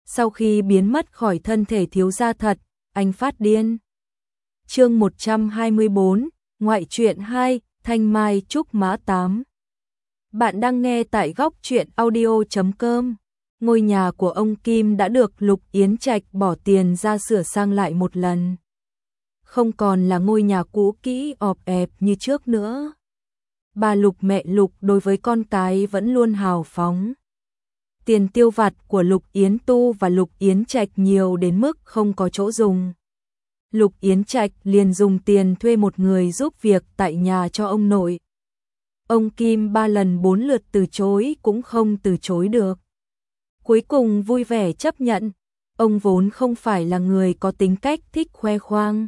sau khi biến mất khỏi thân thể thiếu gia thật, anh phát điên. Chương 124, ngoại truyện 2, Thanh Mai Trúc Mã 8. Bạn đang nghe tại góc truyện audio.com. Ngôi nhà của ông Kim đã được Lục Yến Trạch bỏ tiền ra sửa sang lại một lần. Không còn là ngôi nhà cũ kỹ ọp ẹp như trước nữa. Bà Lục mẹ Lục đối với con cái vẫn luôn hào phóng. Tiền tiêu vặt của Lục Yến Tu và Lục Yến Trạch nhiều đến mức không có chỗ dùng. Lục Yến Trạch liền dùng tiền thuê một người giúp việc tại nhà cho ông nội. Ông Kim 3 lần 4 lượt từ chối cũng không từ chối được. Cuối cùng vui vẻ chấp nhận, ông vốn không phải là người có tính cách thích khoe khoang.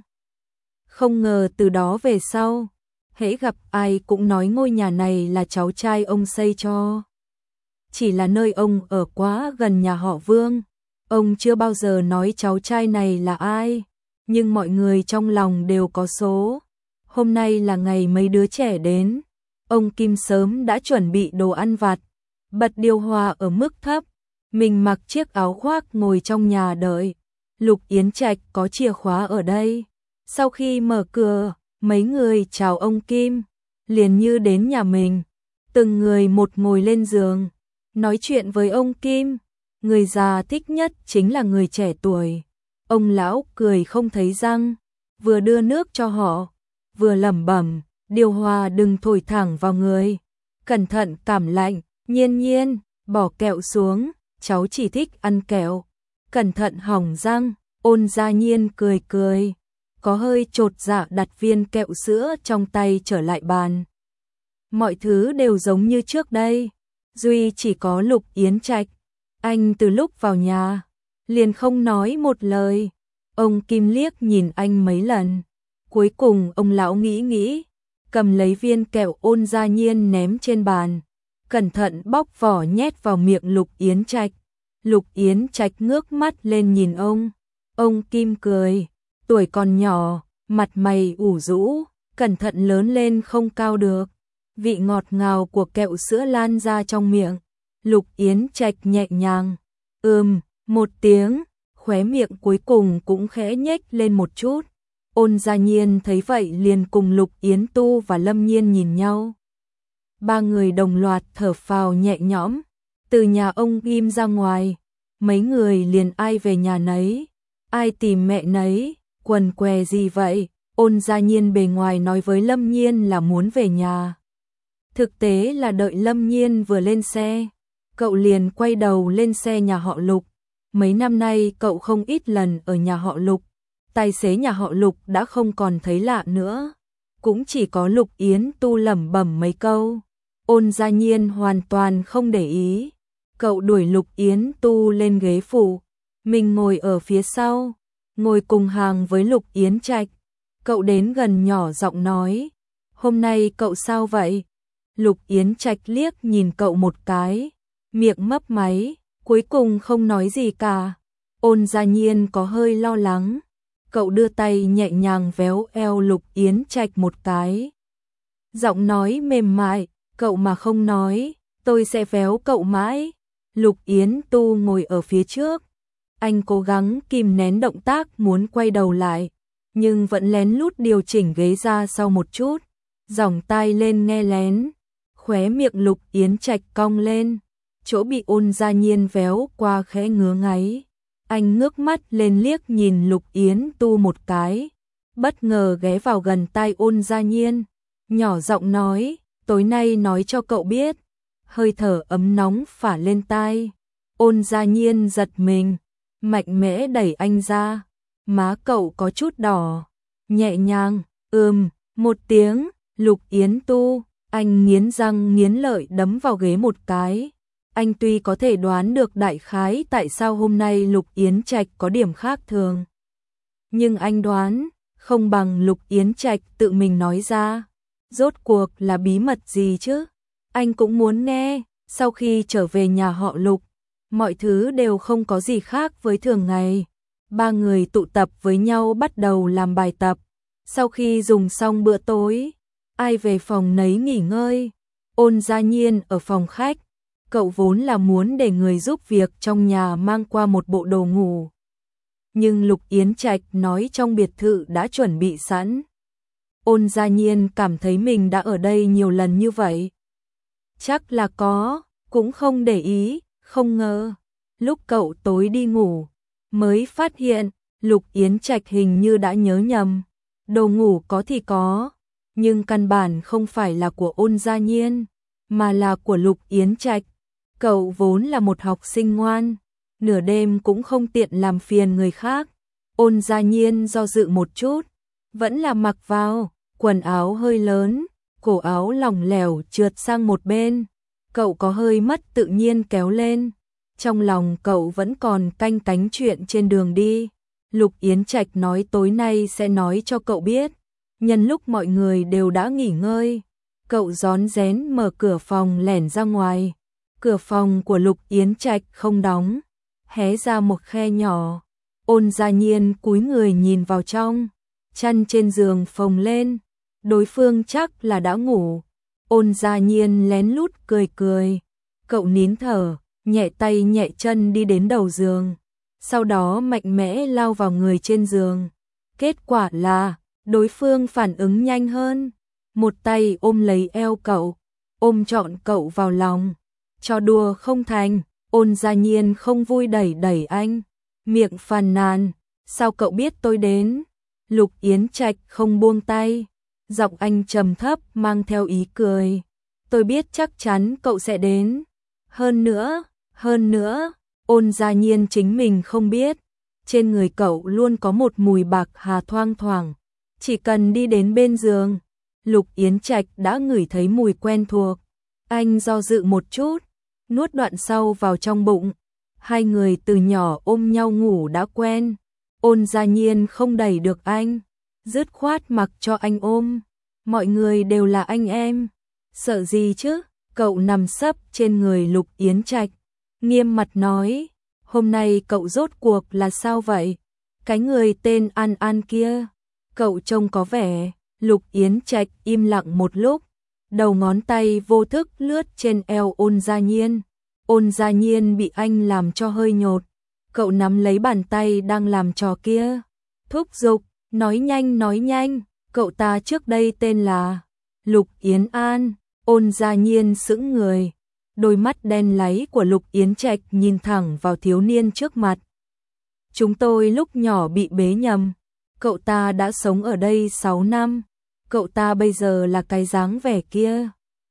Không ngờ từ đó về sau, hễ gặp ai cũng nói ngôi nhà này là cháu trai ông xây cho. Chỉ là nơi ông ở quá gần nhà họ Vương, ông chưa bao giờ nói cháu trai này là ai, nhưng mọi người trong lòng đều có số. Hôm nay là ngày mấy đứa trẻ đến, ông Kim sớm đã chuẩn bị đồ ăn vặt, bật điều hòa ở mức thấp, mình mặc chiếc áo khoác ngồi trong nhà đợi. Lục Yến Trạch có chìa khóa ở đây. Sau khi mở cửa, mấy người chào ông Kim, liền như đến nhà mình, từng người một ngồi lên giường, nói chuyện với ông Kim. Người già thích nhất chính là người trẻ tuổi. Ông lão cười không thấy răng, vừa đưa nước cho họ, vừa lẩm bẩm, điều hòa đừng thổi thẳng vào người, cẩn thận cảm lạnh. Nhiên Nhiên, bỏ kẹo xuống, cháu chỉ thích ăn kẹo, cẩn thận hỏng răng. Ôn Gia Nhiên cười cười, có hơi chột dạ đặt viên kẹo sữa trong tay trở lại bàn. Mọi thứ đều giống như trước đây, duy chỉ có Lục Yến Trạch, anh từ lúc vào nhà liền không nói một lời. Ông Kim liếc nhìn anh mấy lần, cuối cùng ông lão nghĩ, cầm lấy viên kẹo Ôn Gia Nhiên ném trên bàn, cẩn thận bóc vỏ nhét vào miệng Lục Yến Trạch. Lục Yến Trạch ngước mắt lên nhìn ông Kim cười, tuổi còn nhỏ, mặt mày ủ rũ, cẩn thận lớn lên không cao được. Vị ngọt ngào của kẹo sữa lan ra trong miệng, Lục Yến Trạch nhẹ nhàng, một tiếng, khóe miệng cuối cùng cũng khẽ nhếch lên một chút. Ôn Gia Nhiên thấy vậy liền cùng Lục Yến Tu và Lâm Nhiên nhìn nhau. Ba người đồng loạt thở phào nhẹ nhõm. Từ nhà ông Kim ra ngoài, mấy người liền ai về nhà nấy, ai tìm mẹ nấy. Quần què gì vậy? Ôn Gia Nhiên bề ngoài nói với Lâm Nhiên là muốn về nhà, thực tế là đợi Lâm Nhiên vừa lên xe, cậu liền quay đầu lên xe nhà họ Lục. Mấy năm nay cậu không ít lần ở nhà họ Lục, tài xế nhà họ Lục đã không còn thấy lạ nữa, cũng chỉ có Lục Yến Tu lẩm bẩm mấy câu. Ôn Gia Nhiên hoàn toàn không để ý, cậu đuổi Lục Yến Tu lên ghế phụ, mình ngồi ở phía sau, ngồi cùng hàng với Lục Yến Trạch. Cậu đến gần nhỏ giọng nói, hôm nay cậu sao vậy? Lục Yến Trạch liếc nhìn cậu một cái, miệng mấp máy, cuối cùng không nói gì cả. Ôn Gia Nhiên có hơi lo lắng, cậu đưa tay nhẹ nhàng véo eo Lục Yến Trạch một cái. Giọng nói mềm mại, cậu mà không nói, tôi sẽ véo cậu mãi. Lục Yến Tu ngồi ở phía trước, anh cố gắng kìm nén động tác muốn quay đầu lại, nhưng vẫn lén lút điều chỉnh ghế ra sau một chút, giỏng tai lên nghe lén. Khóe miệng Lục Yến Trạch cong lên, chỗ bị Ôn Gia Nhiên véo qua khẽ ngứa ngáy. Anh ngước mắt lên liếc nhìn Lục Yến Tu một cái, bất ngờ ghé vào gần tai Ôn Gia Nhiên, nhỏ giọng nói, tối nay nói cho cậu biết. Hơi thở ấm nóng phả lên tai. Ôn Gia Nhiên giật mình, mạnh mẽ đẩy anh ra, má cậu có chút đỏ, nhẹ nhàng, một tiếng. Lục Yến Tu, anh nghiến răng nghiến lợi đấm vào ghế một cái. Anh tuy có thể đoán được đại khái tại sao hôm nay Lục Yến Trạch có điểm khác thường, nhưng anh đoán không bằng Lục Yến Trạch tự mình nói ra. Rốt cuộc là bí mật gì chứ? Anh cũng muốn nghe. Sau khi trở về nhà họ Lục, mọi thứ đều không có gì khác với thường ngày. Ba người tụ tập với nhau bắt đầu làm bài tập. Sau khi dùng xong bữa tối, ai về phòng nấy nghỉ ngơi. Ôn Gia Nhiên ở phòng khách, cậu vốn là muốn để người giúp việc trong nhà mang qua một bộ đồ ngủ. Nhưng Lục Yến Trạch nói trong biệt thự đã chuẩn bị sẵn. Ôn Gia Nhiên cảm thấy mình đã ở đây nhiều lần như vậy. Chắc là có, cũng không để ý, không ngờ. Lúc cậu tối đi ngủ, mới phát hiện, Lục Yến Trạch hình như đã nhớ nhầm. Đồ ngủ có thì có, nhưng căn bản không phải là của Ôn Gia Nhiên, mà là của Lục Yến Trạch. Cậu vốn là một học sinh ngoan, nửa đêm cũng không tiện làm phiền người khác. Ôn Gia Nhiên do dự một chút, vẫn là mặc vào, quần áo hơi lớn, cổ áo lỏng lẻo trượt sang một bên. Cậu có hơi mất tự nhiên kéo lên. Trong lòng cậu vẫn còn canh cánh chuyện trên đường đi. Lục Yến Trạch nói tối nay sẽ nói cho cậu biết. Nhân lúc mọi người đều đã nghỉ ngơi, cậu rón rén mở cửa phòng lẻn ra ngoài. Cửa phòng của Lục Yến Trạch không đóng, hé ra một khe nhỏ. Ôn Gia Nhiên cúi người nhìn vào trong, chăn trên giường phồng lên, đối phương chắc là đã ngủ. Ôn Gia Nhiên lén lút cười cười, cậu nín thở, nhẹ tay nhẹ chân đi đến đầu giường, sau đó mạnh mẽ lao vào người trên giường. Kết quả là, đối phương phản ứng nhanh hơn, một tay ôm lấy eo cậu, ôm trọn cậu vào lòng. Cho đùa không thành, Ôn Gia Nhiên không vui đẩy đẩy anh, miệng phàn nàn, sao cậu biết tôi đến? Lục Yến Trạch không buông tay, giọng anh trầm thấp mang theo ý cười, tôi biết chắc chắn cậu sẽ đến. Hơn nữa, Ôn Gia Nhiên chính mình không biết, trên người cậu luôn có một mùi bạc hà thoang thoảng, chỉ cần đi đến bên giường, Lục Yến Trạch đã ngửi thấy mùi quen thuộc. Anh do dự một chút, nuốt đoạn sau vào trong bụng. Hai người từ nhỏ ôm nhau ngủ đã quen. Ôn Gia Nhiên không đẩy được anh, dứt khoát mặc cho anh ôm. Mọi người đều là anh em, sợ gì chứ? Cậu nằm sấp trên người Lục Yến Trạch, nghiêm mặt nói, hôm nay cậu rốt cuộc là sao vậy? Cái người tên An An kia, cậu trông có vẻ. Lục Yến Trạch im lặng một lúc, đầu ngón tay vô thức lướt trên eo Ôn Gia Nhiên. Ôn Gia Nhiên bị anh làm cho hơi nhột, cậu nắm lấy bàn tay đang làm trò kia, thúc giục, nói nhanh, cậu ta trước đây tên là Lục Yến An. Ôn Gia Nhiên sững người, đôi mắt đen láy của Lục Yến Trạch nhìn thẳng vào thiếu niên trước mặt. Chúng tôi lúc nhỏ bị bế nhầm, cậu ta đã sống ở đây 6 năm, cậu ta bây giờ là cái dáng vẻ kia.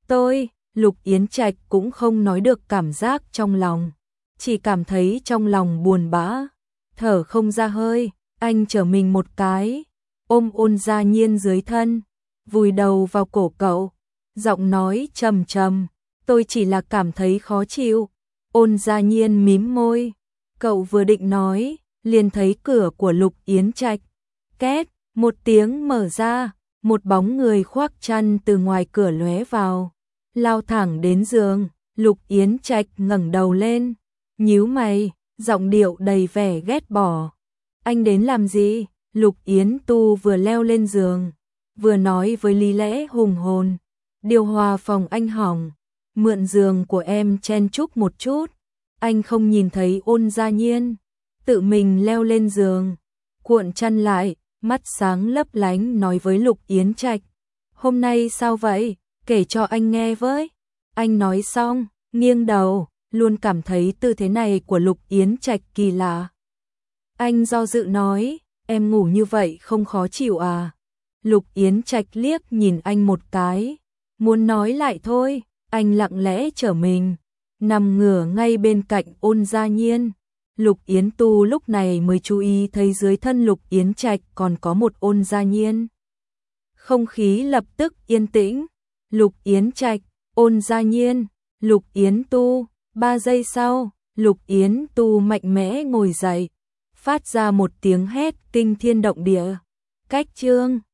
Lục Yến Trạch cũng không nói được cảm giác trong lòng, chỉ cảm thấy trong lòng buồn bã, thở không ra hơi. Anh trở mình một cái, ôm Ôn Gia Nhiên dưới thân, vùi đầu vào cổ cậu, giọng nói trầm trầm, tôi chỉ là cảm thấy khó chịu. Ôn Gia Nhiên mím môi, cậu vừa định nói, liền thấy cửa của Lục Yến Trạch két một tiếng mở ra, một bóng người khoác chăn từ ngoài cửa lóe vào, lao thẳng đến giường. Lục Yến Trạch ngẩng đầu lên, nhíu mày, giọng điệu đầy vẻ ghét bỏ. Anh đến làm gì? Lục Yến Tu vừa leo lên giường, vừa nói với lý lẽ hùng hồn, điều hòa phòng anh hỏng, mượn giường của em chen chúc một chút. Anh không nhìn thấy Ôn Gia Nhiên tự mình leo lên giường, cuộn chăn lại, mắt sáng lấp lánh nói với Lục Yến Trạch, hôm nay sao vậy? Kể cho anh nghe với. Anh nói xong, nghiêng đầu, luôn cảm thấy tư thế này của Lục Yến Trạch kỳ lạ. Anh do dự nói, em ngủ như vậy không khó chịu à? Lục Yến Trạch liếc nhìn anh một cái, muốn nói lại thôi. Anh lặng lẽ trở mình, nằm ngửa ngay bên cạnh Ôn Gia Nhiên. Lục Yến Tu lúc này mới chú ý thấy dưới thân Lục Yến Trạch còn có một Ôn Gia Nhiên. Không khí lập tức yên tĩnh. Lục Yến Trạch, Ôn Gia Nhiên, Lục Yến Tu. 3 giây sau, Lục Yến Tu mạnh mẽ ngồi dậy, phát ra một tiếng hét kinh thiên động địa. Cách chương